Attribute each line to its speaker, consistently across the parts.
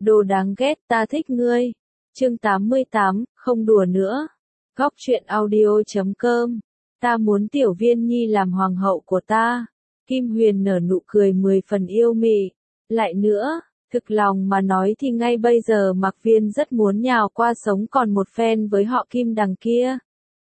Speaker 1: Đồ đáng ghét, ta thích ngươi. Chương 88, không đùa nữa. Góc truyện audio.com. Ta muốn Tiểu Viên Nhi làm hoàng hậu của ta. Kim Huyền nở nụ cười 10 phần yêu mị. Lại nữa, thực lòng mà nói thì ngay bây giờ Mạc Viên rất muốn nhào qua sống còn một phen với họ Kim đằng kia.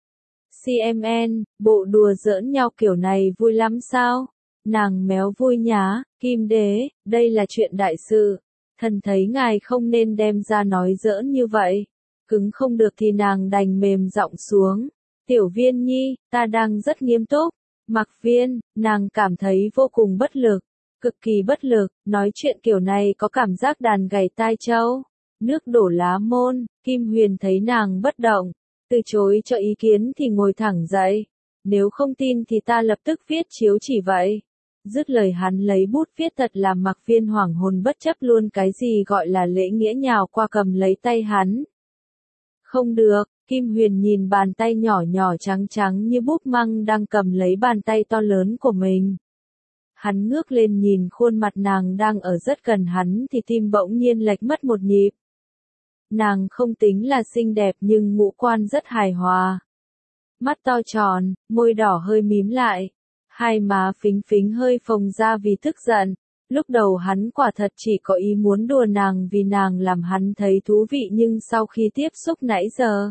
Speaker 1: CMN, bộ đùa giỡn nhau kiểu này vui lắm sao? Nàng méo vui nhá, Kim đế, đây là chuyện đại sự. Thần thấy ngài không nên đem ra nói giỡn như vậy. Cứng không được thì nàng đành mềm giọng xuống. Tiểu Viên Nhi, ta đang rất nghiêm túc. Mạc Viên, nàng cảm thấy vô cùng bất lực. Cực kỳ bất lực, nói chuyện kiểu này có cảm giác đàn gảy tai trâu. Nước đổ lá môn, Kim Huyền thấy nàng bất động. Từ chối cho ý kiến thì ngồi thẳng dậy. Nếu không tin thì ta lập tức viết chiếu chỉ vậy. Dứt lời hắn lấy bút viết thật làm Mạc Viên hoảng hồn bất chấp luôn cái gì gọi là lễ nghĩa nhào qua cầm lấy tay hắn. Không được, Kim Huyền nhìn bàn tay nhỏ nhỏ trắng trắng như búp măng đang cầm lấy bàn tay to lớn của mình. Hắn ngước lên nhìn khuôn mặt nàng đang ở rất gần hắn thì tim bỗng nhiên lệch mất một nhịp. Nàng không tính là xinh đẹp nhưng ngũ quan rất hài hòa. Mắt to tròn, môi đỏ hơi mím lại. Hai má phính phính hơi phồng ra vì tức giận. Lúc đầu hắn quả thật chỉ có ý muốn đùa nàng vì nàng làm hắn thấy thú vị nhưng sau khi tiếp xúc nãy giờ.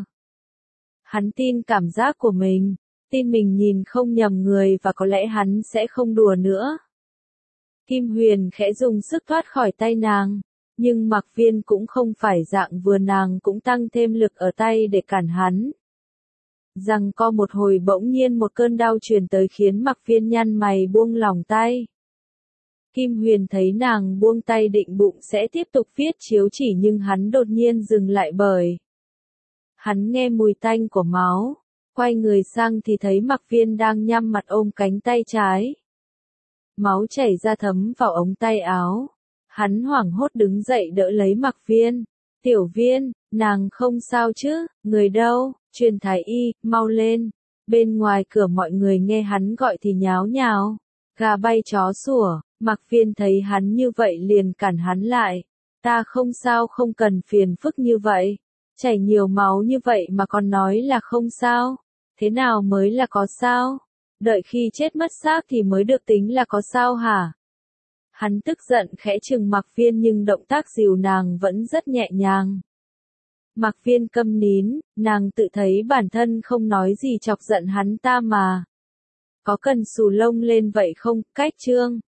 Speaker 1: Hắn tin cảm giác của mình, tin mình nhìn không nhầm người và có lẽ hắn sẽ không đùa nữa. Kim Huyền khẽ dùng sức thoát khỏi tay nàng, nhưng Mạc Viên cũng không phải dạng vừa nàng cũng tăng thêm lực ở tay để cản hắn. Rằng co một hồi bỗng nhiên một cơn đau truyền tới khiến Mạc Viên nhăn mày buông lỏng tay. Kim Huyền thấy nàng buông tay định bụng sẽ tiếp tục viết chiếu chỉ nhưng hắn đột nhiên dừng lại bởi. Hắn nghe mùi tanh của máu, quay người sang thì thấy Mạc Viên đang nhắm mặt ôm cánh tay trái. Máu chảy ra thấm vào ống tay áo. Hắn hoảng hốt đứng dậy đỡ lấy Mạc Viên. Tiểu Viên, nàng không sao chứ, người đâu, truyền thái y, mau lên. Bên ngoài cửa mọi người nghe hắn gọi thì nháo nhào. Gà bay chó sủa, Mạc Viên thấy hắn như vậy liền cản hắn lại. Ta không sao, không cần phiền phức như vậy. Chảy nhiều máu như vậy mà còn nói là không sao. Thế nào mới là có sao? Đợi khi chết mất xác thì mới được tính là có sao hả? Hắn tức giận khẽ trừng Mạc Viên nhưng động tác dìu nàng vẫn rất nhẹ nhàng. Mạc Viên câm nín, nàng tự thấy bản thân không nói gì chọc giận hắn ta mà. Có cần xù lông lên vậy không? Cách chương